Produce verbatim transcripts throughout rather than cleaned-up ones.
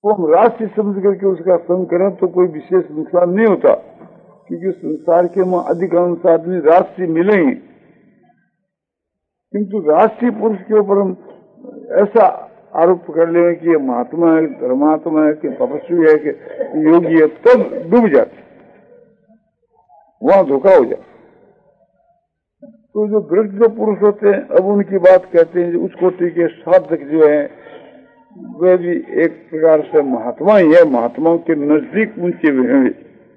वो हम राष्ट्रीय समझ करके उसका संग करें तो कोई विशेष नुकसान नहीं होता, क्योंकि संसार के वहां अधिकांश आदमी राष्ट्रीय मिले ही, किंतु राष्ट्रीय पुरुष के ऊपर हम ऐसा आरोप कर ले कि ये महात्मा है, धर्मात्मा है, कि तपस्वी है, कि योगी है, तब डूब जाते, वहां धोखा हो जाता। तो जो वृद्ध जो पुरुष होते हैं, अब उनकी बात कहते हैं, उस कोटि के साधक जो है वे भी एक प्रकार से महात्मा ही है, महात्माओं के नजदीक ऊंचे हुए हैं।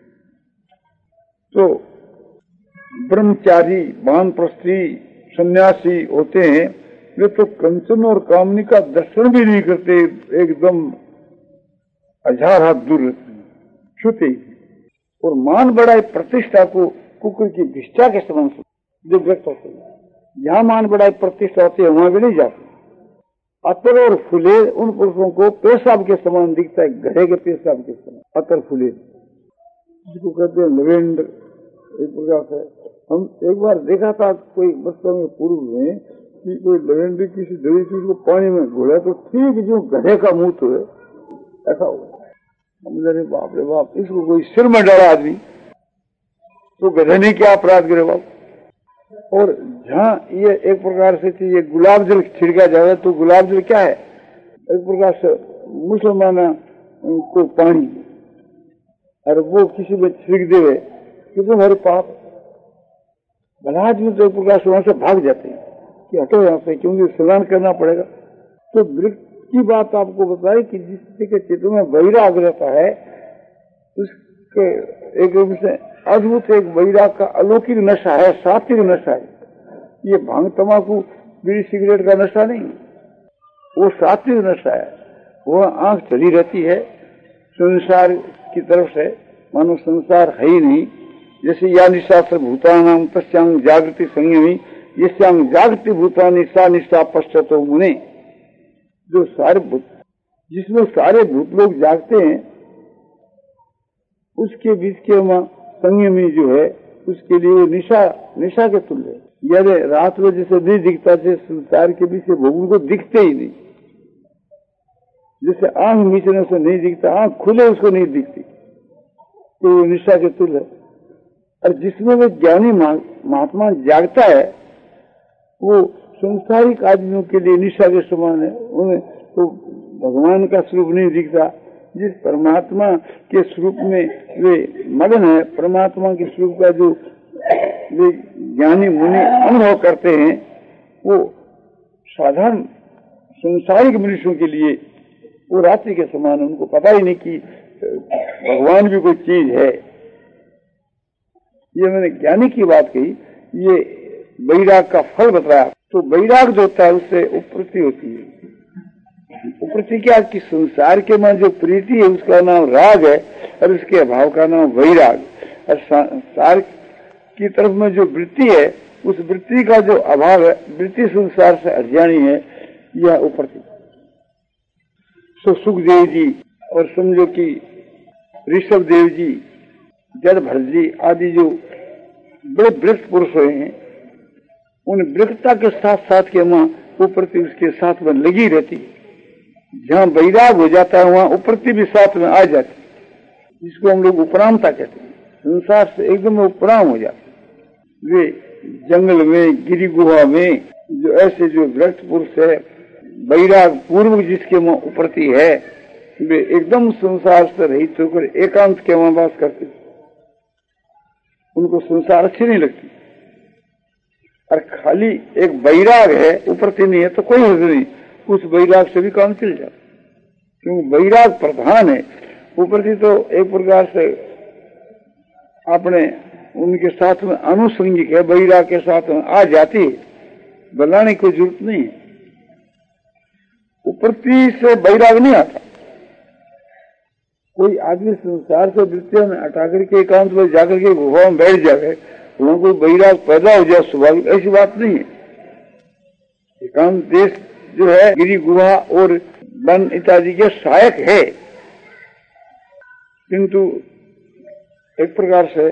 तो ब्रह्मचारी, वानप्रस्थी, सन्यासी होते हैं, वे तो कंचन और कामनी का दर्शन भी नहीं करते, एकदम हजार हाथ दूर छूते। और मान बढ़ाई प्रतिष्ठा को कुकुर की भिष्टा के समान जो व्यक्त होते हैं, जहां मान बढ़ाई प्रतिष्ठा होती है वहां भी नहीं जाते। अतर और फूले उन पुरुषों को पेशाब के समान दिखता है, गधे के पेशाब के समान अतर फूले, जिसको कहते हैं लवेंडर। एक प्रकार से हम एक बार देखा था कोई बच्चों में पूर्व में कि कोई लवेंडर किसी दवी चीज को पानी में घोड़ा तो ठीक जो गधे का मुंह तो है ऐसा हुआ। हम बाप रे बाप, इसको कोई सिर में डाला आदमी तो गधे ने क्या अपराध करे बाप। और जहाँ ये एक प्रकार से थी, ये गुलाब जल छिड़का जाए तो गुलाब जल क्या है, एक प्रकार से मुसलमान को पानी, और वो किसी में छिड़क देवे कि तुम्हारे पाप भला आदमी तो एक प्रकार से वहां से भाग जाते हैं कि हटो यहाँ से, क्योंकि स्नान करना पड़ेगा। तो वृक्ष की बात आपको बताए कि जिसके के चित्त में वैराग रहता है, उसके एक रूप से अद्भुत एक वैराग का अलौकिक नशा है, सात्विक नशा है। ये भांग तमाकू बीड़ी सिगरेट का नशा नहीं, वो सात्विक नशा है। वो आंख चली रहती है संसार की तरफ से, मानो संसार है ही नहीं। जैसे या निशा भूतानाम तस्यांग जागृति संयमी, यस्यांग जागृति भूतानि सा निशा पश्चातो मुने। जो सारे भूत, जिसमें सारे भूत लोग जागते हैं, उसके बीच के वहां संयमी जो है, उसके लिए वो निशा निशा के तुल्य है। यदि रात में जैसे नहीं दिखता, जैसे संसार के बीच भोगों को दिखते ही नहीं, जैसे आंख मीचने से नहीं दिखता, आंख खुले उसको नहीं दिखती, तो वो निशा के तुल्य है। और जिसमें वो ज्ञानी महात्मा जागता है, वो संसारिक आदमियों के लिए निशा के समान है। उन्हें तो भगवान का स्वरूप नहीं दिखता। जिस परमात्मा के स्वरूप में वे मगन है, परमात्मा के स्वरूप का जो वे ज्ञानी मुनि अनुभव करते हैं, वो साधारण संसारिक मनुष्यों के लिए वो रात्रि के समान। उनको पता ही नहीं कि भगवान भी कोई चीज है। ये मैंने ज्ञानी की बात कही, ये वैराग का फल बताया। तो वैराग जो होता है उससे उपरति होती है। उपरति क्या कि संसार के मन जो प्रीति है उसका नाम राग है, और उसके अभाव का नाम वैराग। और संसार की तरफ में जो वृत्ति है, उस वृत्ति का जो अभाव है, वृत्ति संसार से अज्ञानी है, यह उपरति। सो सुखदेव जी और समझो कि ऋषभ देव जी, जड़भरत जी आदि जो बड़े वृत्त पुरुष हुए हैं, उन वृत्तता के साथ साथ के वहां उपरति उसके साथ में लगी रहती। जहां वैराग हो जाता है वहां उपरति भी साथ में आ जाती, जिसको हम लोग उपरामता कहते हैं। संसार से एकदम उपराम हो जाते। वे जंगल में, गिरी गुहा में जो ऐसे जो वृत्त पुरुष है, वैराग पूर्व जिसके वहां उपरति है, वे एकदम संसार से रहित होकर एकांत के वहां वास करते। उनको संसार अच्छी नहीं लगती। और खाली एक वैराग है, उपरति नहीं है, तो कोई हर्ज नहीं, उस वैराग से भी काम चल जाता, क्योंकि वैराग प्रधान है। उपरति तो एक प्रकार से अपने उनके साथ में अनुसंगिक है, वैराग के साथ में आ जाती है, बनाने की जरूरत नहीं है। उपरति से वैराग नहीं आता। कोई आदमी संसार से वृत्तियों में हटा करके एकांत में जाकर के गुफा में बैठ जाए, वहां कोई वैराग पैदा हो जाए स्वाभाविक, ऐसी बात नहीं है। एकांत देश जो है गिरी गुहा और वन इत्यादि के सहायक है, किंतु एक प्रकार से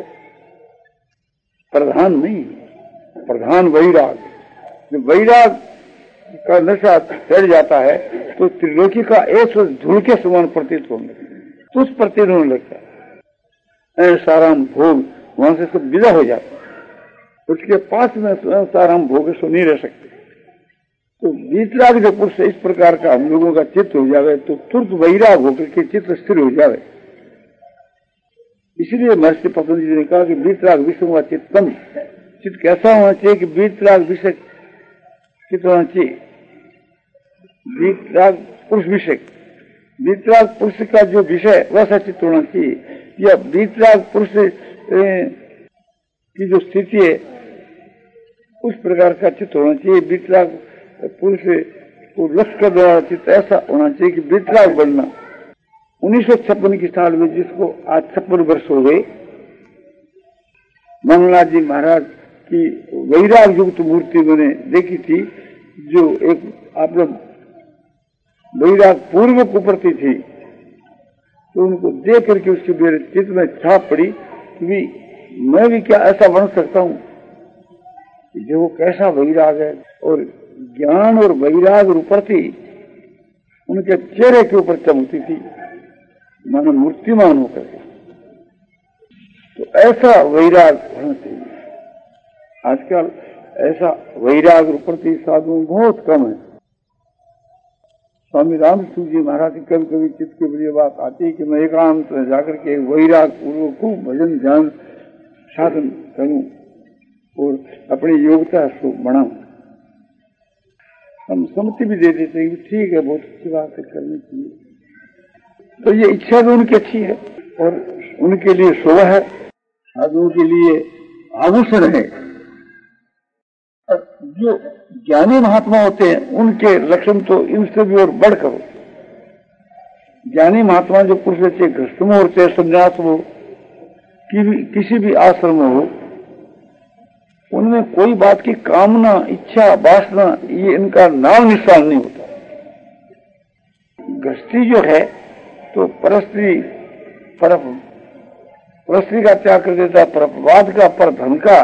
प्रधान नहीं। प्रधान वैराग, जो वैराग का नशा चढ़ जाता है तो त्रिलोकी का ऐसा धूल के समान प्रतीत होने तो उस प्रतीत होने लगता है। साराम भोग वहां से सब विदा हो जाता है, उसके पास में साराम भोग सो नहीं रह सकते। तो वीतराग जो पुरुष इस प्रकार का हम लोगों का चित्त हो जावे तो तुरंत वैराग होकर के चित्त स्थिर हो जावे। इसलिए महर्षि पतंजलि जी ने कहा कि वीतराग विषम चित्तम, चित्त कैसा होना चाहिए कि वीतराग विषय चित्त होना चाहिए, वीतराग पुरुष विषय, वीतराग पुरुष का जो विषय वैसा चित्त होना चाहिए, या वीतराग पुरुष की जो स्थिति है उस प्रकार का चित्त होना चाहिए। वीतराग पुरुष को लक्ष्य कर रहा चित्त ऐसा होना चाहिए कि वीतराग बनना। उन्नीस सौ छप्पन की साल में जिसको आज छप्पन वर्ष हो गए, मंगलनाथ जी महाराज की वैराग युक्त मूर्ति मैंने देखी थी, जो एक आप लोग वैराग पूर्व को प्रति थी, तो उनको देख करके उसके मेरे चित्त में छाप पड़ी कि मैं भी क्या ऐसा बन सकता हूँ। जो कैसा वैराग है, और ज्ञान और वैराग रूपरती उनके चेहरे के ऊपर चमकती थी मानो मूर्तिमान होकर। तो ऐसा वैराग होना चाहिए। आजकल ऐसा वैराग रूपरती साधु बहुत कम है। स्वामी रामसूत्र जी महाराज की कभी कभी चित्त के बड़ी बात आती है कि मैं एकांत में जाकर के वैराग पूर्वक खूब भजन ध्यान साधन करूं और अपनी योग्यता को बढ़ाऊं। हम सम्मति भी दे देते हैं कि ठीक है, बहुत अच्छी बात है, करनी चाहिए। तो ये इच्छा भी उनकी अच्छी है और उनके लिए शोभा है, साधुओं के लिए आभूषण है। और जो ज्ञानी महात्मा होते हैं उनके लक्षण तो इनसे भी और बढ़कर हो। ज्ञानी महात्मा जो पुरुष अच्छे गृहस्थ में होते हैं, संन्यास हो कि भी किसी भी आश्रम में हो, उनमें कोई बात की कामना, इच्छा, वासना ये इनका नाम निशान नहीं होता। गृहस्थी जो है तो परस्त्री पर परस्त्री का त्याग कर देता, परपवाद का, पर धन का।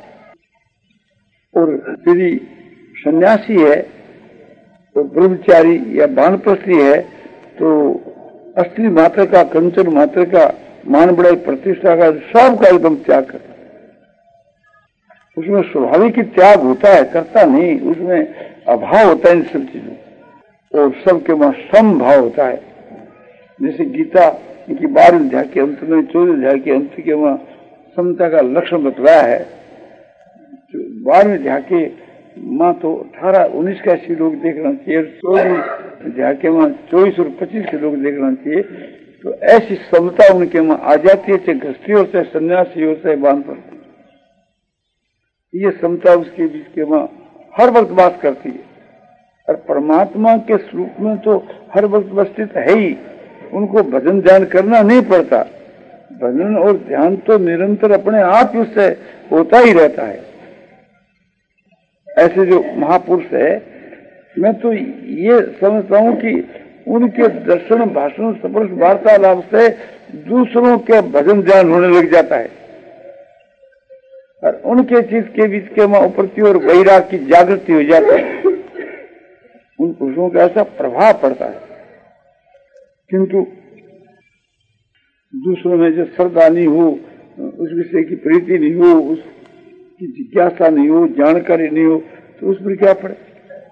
और यदि सन्यासी है तो ब्रह्मचारी या वानप्रस्थी है तो अस्त्री मात्र का, कंचन मात्र का, मान बढ़ाई प्रतिष्ठा का सब का एकदम त्याग करता। उसमें स्वाभाविक ही त्याग होता है, करता नहीं, उसमें अभाव होता है इन सब चीजों, और सबके वहां सम भाव होता है। जैसे गीता की बारह अध्याय के अंत में, चौदह अध्याय के अंत के वहां समता का लक्षण बतलाया है। बारहवें अध्याय के माँ तो अठारह उन्नीस का श्लोक देखना चाहिए, चौदह अध्याय के माँ चौबीस और पच्चीस श्लोक देखना चाहिए। तो ऐसी समता उनके वहां आ जाती है, चाहे गृहस्थी हो, चाहे सन्यासी हो, चाहे वानप्रस्थी। ये समता उसके बीच के वहां हर वक्त बात करती है। और परमात्मा के स्वरूप में तो हर वक्तवस्थित है ही, उनको भजन ध्यान करना नहीं पड़ता। भजन और ध्यान तो निरंतर अपने आप ही उससे होता ही रहता है। ऐसे जो महापुरुष है, मैं तो ये समझता हूँ कि उनके दर्शन, भाषण, स्पर्श, वार्तालाप से दूसरों के भजन ध्यान होने लग जाता है, और उनके चीज के बीच के वहां उपरती और वैराग की जागृति हो जाती है। उन पुरुषों का ऐसा प्रभाव पड़ता है। किंतु दूसरों में जो श्रद्धा नहीं हो, उस विषय की प्रीति नहीं हो, उसकी जिज्ञासा नहीं हो, जानकारी नहीं हो, तो उस पर क्या पड़े।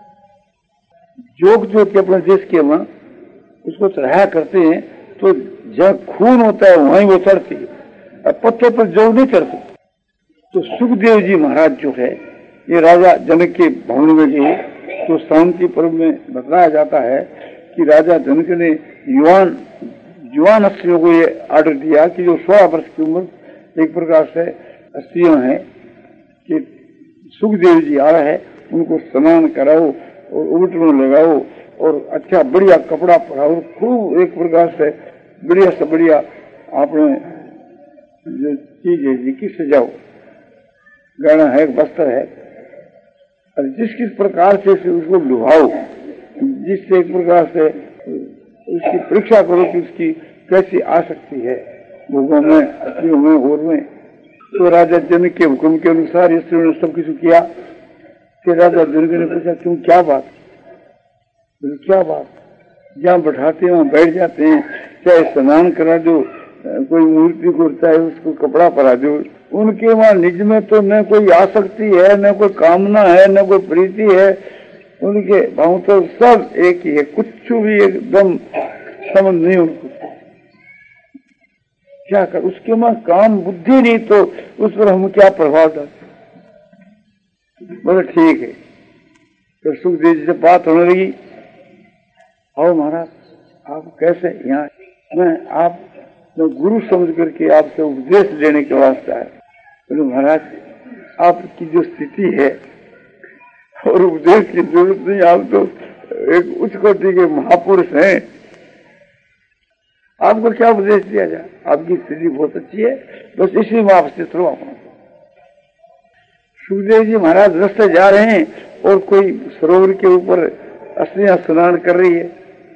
जोग जो कि अपने देश के वहां उसको चढ़ाया करते हैं, तो जहाँ खून होता है वहीं वो चढ़ती है, और पत्थर पर जोग नहीं चढ़ती। तो सुखदेव जी महाराज जो है, ये राजा जनक के भवन में गए, तो शांति पर्व में बताया जाता है कि राजा जनक ने युवान युवान स्त्रियों को ये आर्डर दिया कि जो सोलह वर्ष की उम्र एक प्रकार से स्त्रियां हैं, कि सुखदेव जी आ रहे हैं, उनको स्नान कराओ और उबटन लगाओ और अच्छा बढ़िया कपड़ा पहनाओ, खूब एक प्रकार से बढ़िया से बढ़िया आपने जो चीज है जी की सजाओ, गहना है, वस्त्र है, और जिस किस प्रकार से उसको लुभाओ, जिससे एक प्रकार से उसकी परीक्षा करो कि उसकी कैसी आ सकती है भोगों में, स्त्रियों में, और में। तो राजा जनक के हुक्म के अनुसार स्त्रियों ने सब कुछ किया। फिर राजा जनक ने पूछा, क्यों, क्या बात? क्या बात, जहाँ बैठाते हैं वहाँ बैठ जाते हैं, चाहे स्नान करा दो, कोई मूर्ति को चाहे उसको कपड़ा पहना दो, उनके वहाँ निज में तो न कोई आसक्ति है, न कोई कामना है, न कोई प्रीति है, उनके भाव तो सब एक ही है, कुछ भी एकदम समझ नहीं उनको। क्या कर, उसके वहाँ काम बुद्धि नहीं तो उस पर हम क्या प्रभाव डालते। बोले ठीक है। तो सुखदेव जी से बात होने लगी, आओ महाराज आप कैसे यहाँ, मैं आप मैं गुरु समझ करके आपसे उपदेश देने के वास्ते आया। बोले महाराज आपकी जो स्थिति है और उपदेश की जरूरत नहीं, आप तो एक उच्च कोटि के महापुरुष हैं, आपको क्या उपदेश दिया जाए, आपकी स्थिति बहुत अच्छी है, बस इसी में आप स्थित रहो। सुखदेव जी महाराज रास्ते जा रहे हैं और कोई सरोवर के ऊपर अस्थियां स्नान कर रही है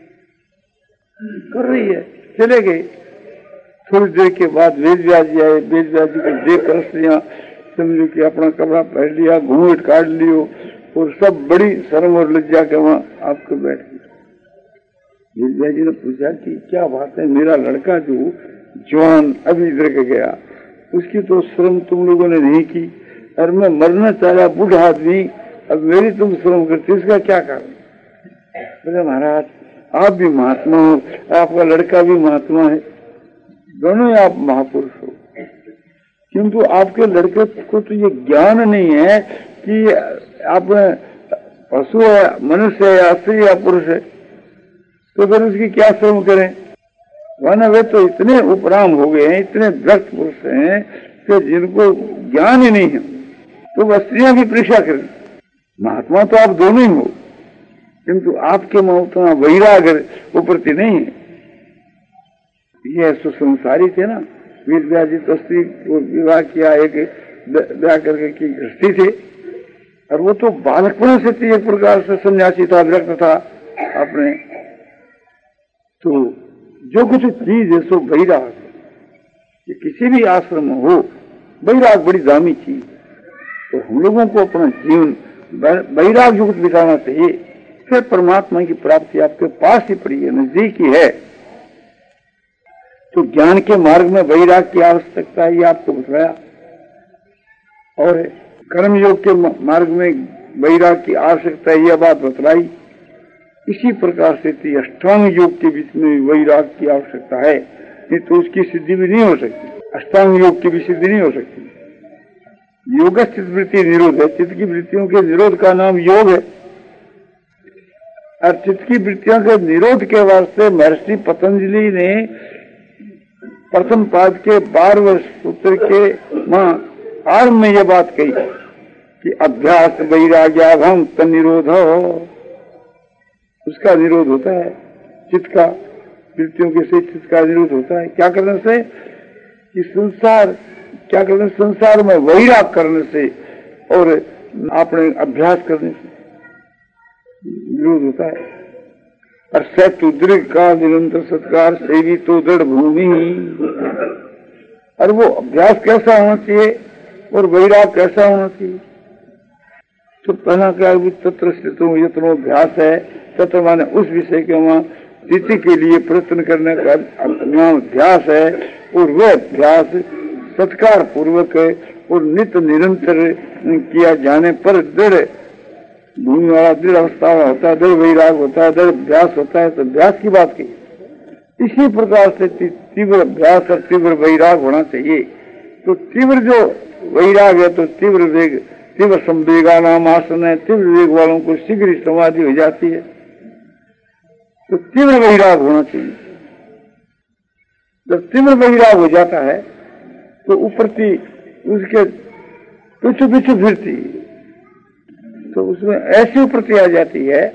कर रही है चले गए। थोड़ी देर के बाद वेद व्यास जी आए, वेद व्यास जी को देख कर अस्थियां समझो कि अपना कपड़ा पहन लिया, घूंघट काट लियो और सब बड़ी शर्म और लज्जा के वहां आपको बैठ गए। वेद व्यास जी ने पूछा कि क्या बात है, मेरा लड़का जो जवान अभी इधर के गया, उसकी तो शर्म तुम लोगों ने नहीं की, और मैं मरना चाहा बूढ़ा आदमी, अब मेरी तुम श्रम करती, इसका क्या कारण। बोले महाराज आप भी महात्मा हो, आपका लड़का भी महात्मा है, दोनों ही आप महापुरुष हो, किंतु आपके लड़के को तो ये ज्ञान नहीं है कि आप पशु है, मनुष्य है, स्त्री या पुरुष है, तो फिर उसकी क्या श्रम करें। वरना वे तो इतने उपराम हो गए हैं, इतने व्यक्त पुरुष हैं कि जिनको ज्ञान ही नहीं है, तो वह स्त्रियां की परीक्षा करें। महात्मा तो आप दोनों ही हो, किंतु आपके में उतना वैराग्य प्रति नहीं है। ये सुसंसारी थे ना, वेद व्यास जी तो स्त्री को विवाह किया, एक ब्याह करके की गृहस्थी थे, और वो तो बालकपन से थी, एक प्रकार से सन्यासी था, व्यक्त था अपने। तो जो कुछ चीज है सो वैराग, ये किसी भी आश्रम में हो, वैराग बड़ी दामी चीज। तो हम लोगों को अपना जीवन वैराग युक्त बिताना चाहिए, फिर परमात्मा की प्राप्ति आपके पास ही पड़ी है, नजदीक ही है। तो ज्ञान के मार्ग में वैराग की आवश्यकता है, ये आपको बताया, और कर्म योग के मार्ग में वैराग की आवश्यकता है, यह बात बतलाई। इसी प्रकार से अष्टांग योग के बीच में वैराग की आवश्यकता है, नहीं तो उसकी सिद्धि भी नहीं हो सकती। अष्टांग योग की भी सिद्धि नहीं हो सकती। योग चित्त वृत्ति निरोध है, चित्त की वृत्तियों के निरोध का नाम योग है, और चित्त की वृत्तियों के निरोध के वास्ते महर्षि पतंजलि ने प्रथम पाद के बारहवें सूत्र के मां आरंभ में यह बात कही कि अभ्यास वैराग्याभम तन्निरोध, उसका निरोध होता है, चित्त का वृत्तियों के से चित्त का निरोध होता है। क्या करने से कि संसार क्या करने संसार में वैराग करने से और अपने अभ्यास करने से विरोध होता है। और सत्य दीर्घ का निरंतर सत्कार सेवी तो दृढ़ भूमि, और वो अभ्यास कैसा होना चाहिए और वैराग कैसा होना चाहिए। तो पहला क्या तत्र स्थितो यत्नो अभ्यास है, तत्र माने उस विषय के वहां स्थिति के लिए प्रयत्न करने का अपना अभ्यास है, और वह अभ्यास सत्कार पूर्वक और नित्य निरंतर किया जाने पर दृढ़ भूमि वाला दृढ़ अवस्था होता है, दृढ़ वैराग होता है, दृढ़ अभ्यास होता है। तो अभ्यास की बात की, इसी प्रकार से तीव्र अभ्यास और तीव्र वैराग होना चाहिए। तो तीव्र जो वैराग है तो तीव्र वेग, तीव्र संवेगा नाम आसन है, तीव्र वेग वालों को शीघ्र ही समाधि हो जाती है। तो तीव्र वैराग होना चाहिए। जब तीव्र वैराग हो जाता है तो उपरती उसके पीछे पीछे फिरती, तो उसमें ऐसी उपरती आ जाती है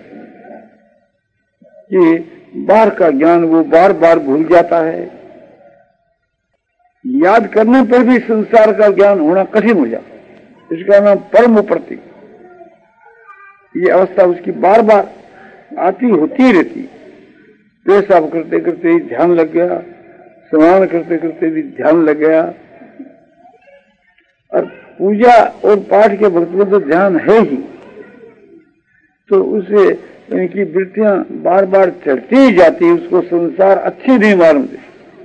कि बाहर का ज्ञान वो बार बार भूल जाता है। याद करने पर भी संसार का ज्ञान होना कठिन हो जाता है। इसका नाम परम उपरती। ये अवस्था उसकी बार बार आती होती रहती। पेशाब करते करते ही ध्यान लग गया, स्नान करते करते भी ध्यान लग गया, और पूजा और पाठ के वक्त में तो ध्यान है ही। तो उसे इनकी वृत्तियां बार बार चढ़ती ही जाती, उसको संसार अच्छी नहीं मालूम थी।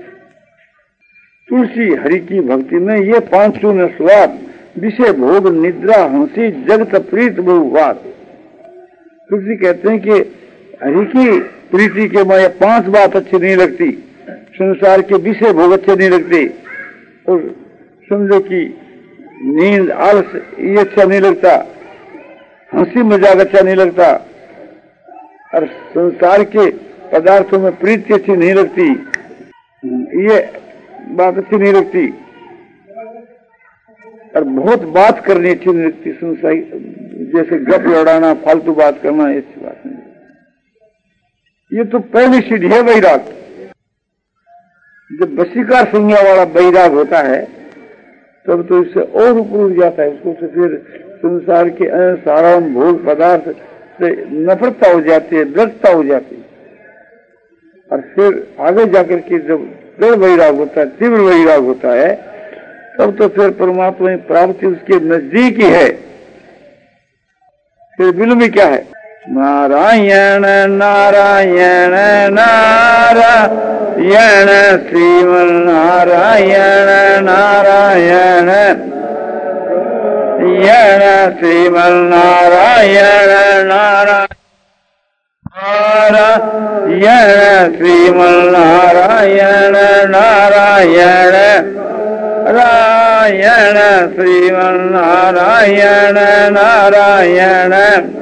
तुलसी हरि की भक्ति में ये पांचों न स्वाद, विषय भोग निद्रा हंसी जगत प्रीत बहुवाद। तुलसी कहते हैं कि हरि की प्रीति के माया पांच बात अच्छी नहीं लगती, संसार के विषय भोग अच्छे नहीं लगते, और समझो कि नींद आलस ये अच्छा नहीं लगता, हंसी मजाक अच्छा नहीं लगता, और संसार के पदार्थों में प्रीति अच्छी नहीं लगती, ये बात अच्छी नहीं लगती, और बहुत बात करनी अच्छी नहीं लगती। संसार जैसे गप लड़ाना, फालतू बात करना, ऐसी बात नहीं। ये तो पहली सीढ़ी है वैराग। जब वशीकार संज्ञा वाला वैराग होता है तब तो इससे और ऊपर उठ जाता है, उसको तो फिर संसार के सारा भोग पदार्थ से नफरतता हो जाती है, दृढ़ता हो जाती है, और फिर आगे जाकर के जब दृढ़ वैराग होता है, तीव्र वैराग होता है, तब तो फिर परमात्मा की प्राप्ति उसके नजदीक ही है। फिर विलंब में क्या है? नारायण नारायण नारायण श्रीमन नारायण नारायण यण श्रीमन नारायण नारायण श्रीमन नारायण नारायण रायण श्रीमन नारायण नारायण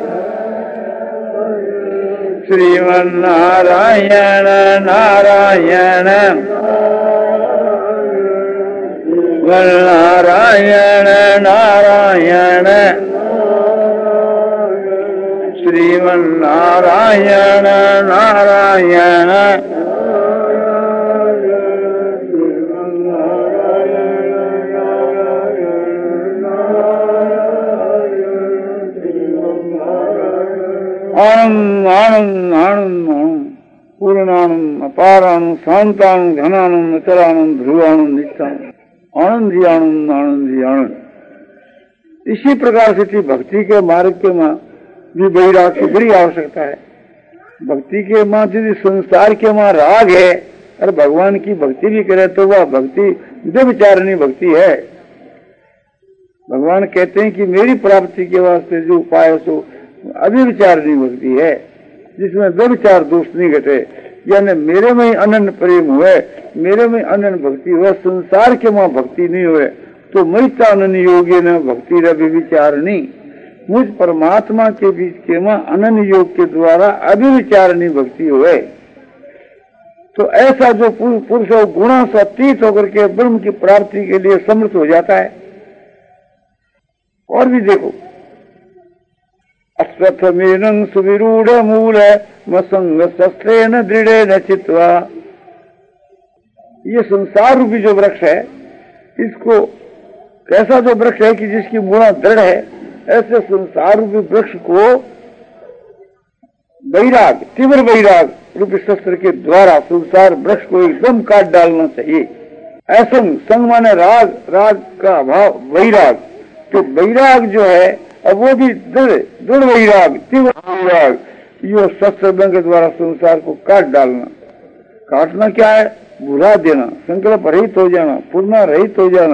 श्रीमन नारायण नारायण नारायण नारायण श्रीमन नारायण नारायण आनंद आनंद आनंद आनंद पूर्णानंद अपारानंद शांतानंद घनानंद अचलानंद ध्रुवानंद नित्यानंद आनंद ही आनंद आनंद ही आनंद। इसी प्रकार से थी भक्ति के मार्ग के माँ भी वैराग की बड़ी आवश्यकता है। भक्ति के माँ यदि संसार के माँ राग है और भगवान की भक्ति भी करे तो वह भक्ति व्यभिचारिणी भक्ति है। भगवान कहते हैं कि मेरी प्राप्ति के वास्ते जो उपाय है सो अभिविचारिणी भक्ति है, जिसमें व्यभिचार दोष नहीं घटे, यानी मेरे में ही अनन्य प्रेम हुए, मेरे में अनन्य भक्ति हुए, संसार के माँ भक्ति नहीं हुए तो मई अनन्य योगी न भक्ति रविचारणी, मुझ परमात्मा के बीच के माँ अनन्य योग के द्वारा अभिविचारणी भक्ति हुए। तो ऐसा जो पुरुष गुणों से अतीत होकर के ब्रह्म की प्राप्ति के लिए समर्थ हो जाता है। और भी देखो, अश्वत्थमेनं सुविरूढ़ मूल मसंग शस्त्रेण दृढ़ेन चित्वा, ये संसार रूपी जो वृक्ष है, इसको कैसा जो वृक्ष है कि जिसकी मूला दृढ़ है, ऐसे संसार रूपी वृक्ष को वैराग, तीव्र वैराग रूपी शस्त्र के द्वारा संसार वृक्ष को एकदम काट डालना चाहिए। ऐसा संग माने राग, राग का अभाव वैराग, तो वैराग जो है अब वो भी दृढ़ दृढ़ वैराग, तीव्र वैराग, ये शस्त्र के द्वारा संसार को काट डालना। काटना क्या है? भुला देना, संकल्प रहित हो जाना, पूर्ण रहित हो जाना।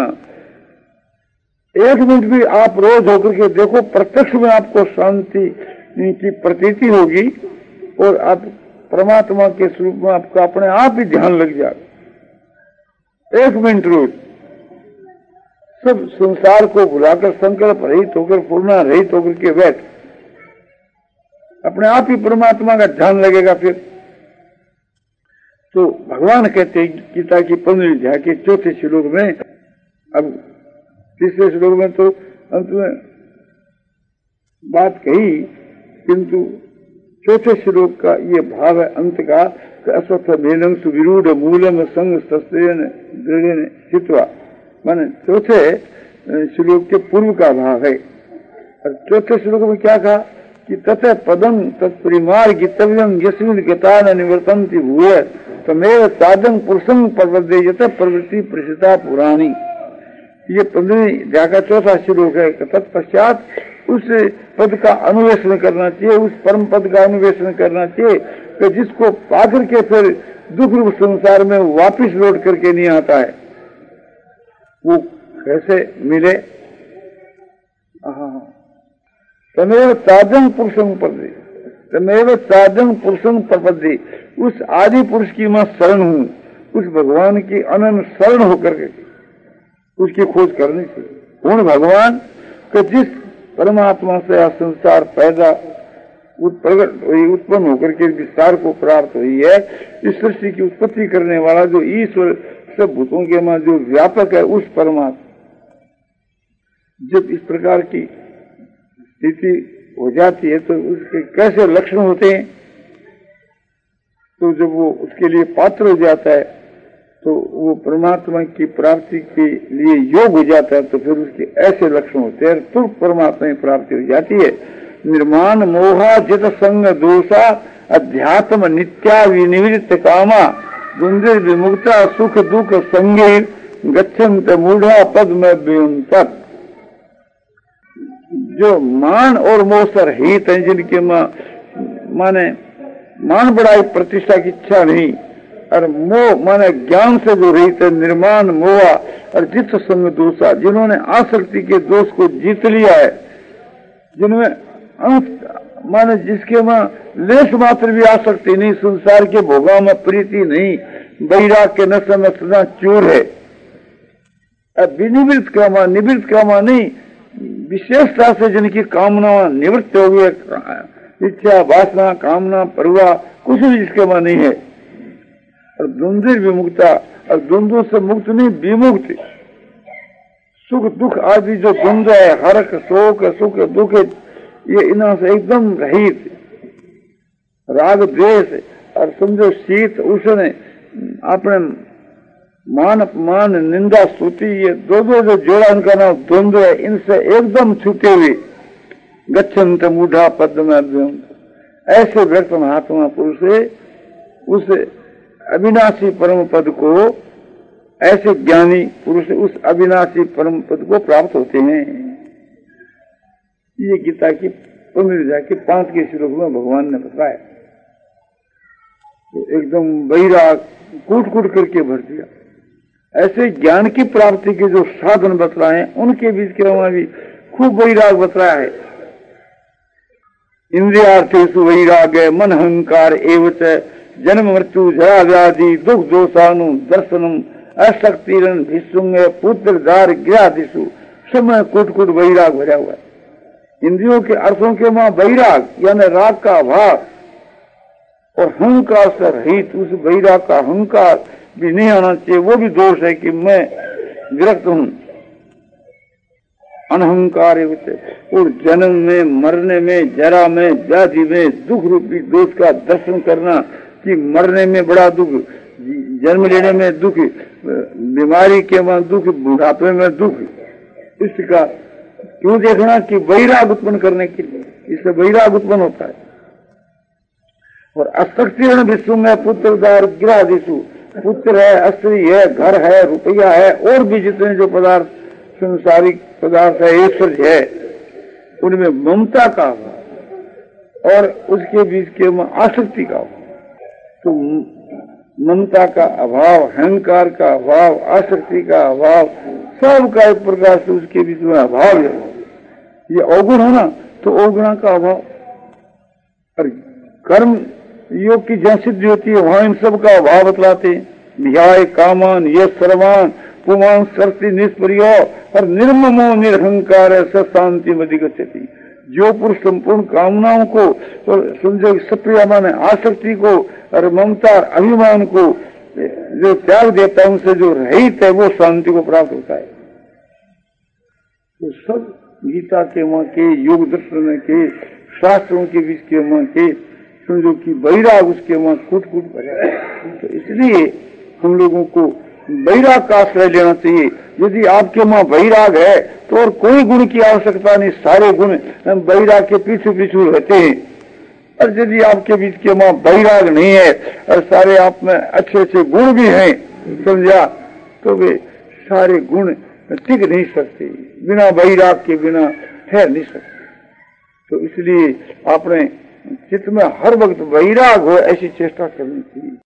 एक मिनट भी आप रोज होकर के देखो, प्रत्यक्ष में आपको शांति की प्रतीति होगी और आप परमात्मा के स्वरूप में आपका अपने आप ही ध्यान लग जाएगा। एक मिनट रोज सब संसार को भुलाकर संकल्प रहित होकर, पूर्ण रहित होकर के बैठ, अपने आप ही परमात्मा का ध्यान लगेगा। फिर तो भगवान कहते हैं गीता की पंद्रहवीं अध्याय के चौथे श्लोक में, अब तीसरे श्लोक में तो अंत में बात कही, किंतु चौथे श्लोक का ये भाव है अंत का, अश्वत्थमेनं सुविरूढ़ मूलम संग शस्त्रेण दृढ़ेन चित्वा, माने चौथे श्लोक के पूर्व का भाव है। और चौथे श्लोक में क्या कहा कि तथा पदम तत्परिमार गितव्यम यस्मिन् गता न निवर्तन्ति भूय तमेव साधन पुरुषं प्रवर्तेयत प्रवृत्ति प्रसिता पुराणी। ये पंद्रहवीं अध्याय का चौथा श्लोक है। तत्पश्चात उस पद का अन्वेषण करना चाहिए, उस परम पद का अन्वेषण करना चाहिए कि जिसको पाकर के फिर दुख रूप संसार में वापिस लौट करके नहीं आता है, वो कैसे मिले। तमेव ताजंग पुरुषं प्रपद्ये, तमेव ताजंग पुरुषं प्रपद्ये, उस आदि पुरुष की मैं शरण हूँ, उस भगवान की अनंत शरण होकर के उसकी खोज करनी चाहिए। कौन भगवान? कि जिस परमात्मा से यह संसार पैदा प्रकट हुई, उत्पन्न होकर के विस्तार को प्राप्त हुई है, इस सृष्टि की उत्पत्ति करने वाला जो ईश्वर सब भूतों के में जो व्यापक है, उस परमात्मा जब इस प्रकार की स्थिति हो जाती है तो उसके कैसे लक्षण होते हैं। तो जब वो उसके लिए पात्र हो जाता है तो वो परमात्मा की प्राप्ति के लिए योग हो जाता है, तो फिर उसके ऐसे लक्षण होते हैं, तो परमात्मा की प्राप्ति हो जाती है। निर्माण मोहा जित संग दोषा अध्यात्म नित्या विनिवृत्त कामा द्वंद्व विमुक्ता सुख दुख संगे गच्छन्त मूढ़ा पद में वियुंतक। जो मान और मोह से रहित हैं, जिनके माने मान बढ़ाई प्रतिष्ठा की इच्छा नहीं, और मोह माने ज्ञान से जो रहित है, निर्माण मोहा और जित संग दोषा, जिन्होंने आसक्ति के दोष को जीत लिया है, जिनमें अंश माने जिसके में लेश मात्र भी आसक्ति नहीं, संसार के भोगा में प्रीति नहीं, बैराग के नशे में सदा चूर है, विनिवृत्त कामा, निवृत्त कामा नहीं, विशेषता से जिनकी कामना निवृत्त हो गई, इच्छा वासना कामना परवा कुछ भी जिसके में नहीं है, और द्वंद्व विमुक्ता, और द्वंद्वों से मुक्त नहीं, विमुक्त। सुख दुख आदि जो द्वंद्व है, हर्ष शोक सुख दुख, ये इन्हों से एकदम रहित, राग द्वेष और समझो शीत उष्ण, अपने मान अपमान निंदा स्तुति, ये दो दो जो जोड़ा उनका नाम द्वंद्व है, इनसे एकदम छूटे हुए गच्छन्त मूढ़ा पद में अद्वैत, ऐसे व्यक्त महात्मा पुरुष है उस अविनाशी परम पद को, ऐसे ज्ञानी पुरुष उस अविनाशी परम पद को प्राप्त होते हैं। ये गीता की पंद्रह के पांच के श्लोक में भगवान ने बताया। तो एकदम वैराग कूट कूट करके भर दिया। ऐसे ज्ञान की प्राप्ति के जो साधन बतलाए हैं, उनके बीच के वहां भी खूब वैराग बतलाया है। इंद्रियार्थेषु वैराग मन अहंकार एवच जन्म मृत्यु जरा व्याधि दुख दोषानु दर्शनम अशक्तिरन भिसुंग पुत्र दार गिरादिशु, सब में कुट कुट वैराग भरा हुआ है। इंद्रियों के अर्थों के वहां वैराग यानी राग का अभाव और अहंकार से रहित, उस वैराग का अहंकार भी नहीं आना चाहिए, वो भी दोष है कि मैं विरक्त हूं। अनहंकार और जन्म में मरने में जरा में व्याधि में दुख रूपी दोष का दर्शन करना, कि मरने में बड़ा दुख, जन्म लेने में दुख, बीमारी के में दुख, बुढ़ापे में दुख, इसका क्यों देखना कि वैराग उत्पन्न करने के लिए, इससे वैराग उत्पन्न होता है। और अशक्तिरण विश्व में पुत्र दार गिरादिशु, पुत्र है, स्त्री है, घर है, रुपया है, और भी जितने जो पदार्थ संसारिक पदार्थ है, ऐश्वर्य है, उनमें ममता का अभाव और उसके बीच के में आसक्ति का अभाव। तो ममता का अभाव, अहंकार का अभाव, आसक्ति का अभाव, सबका एक प्रकार से उसके बीच में अभाव है। ये अवगुण है ना, तो अवगुणा का अभाव। और कर्म योग की जहाँ सिद्धि होती है वहां इन सब का अभाव बतलाते हैं। न्याय कामान ये सर्वान पुमान सरती निष्प्रिय और निर्ममो निरहंकार से शांति में दिगच्छति। जो पुरुष संपूर्ण कामनाओं को और समझो सप्रिय माने आसक्ति को और ममता और अभिमान को जो त्याग देता है, उनसे जो रहित है, वो शांति को प्राप्त होता है। तो सब गीता के मां के, योग दर्शन के, शास्त्रों के बीच के मां के, समझो कि वैराग उसके मां कूट कूट भरे। तो इसलिए हम लोगों को वैराग का आश्रय लेना चाहिए। यदि आपके मां वैराग है तो और कोई गुण की आवश्यकता नहीं, सारे गुण हम वैराग के पीछे पीछे रहते हैं। और यदि आपके बीच के मां वैराग नहीं है और सारे आप में अच्छे अच्छे गुण भी हैं, समझा, तो वे सारे गुण टिक नहीं सकते, बिना वैराग के बिना ठहर नहीं सकते। तो इसलिए आपने चित्त में हर वक्त वैराग हो ऐसी चेष्टा करनी चाहिए।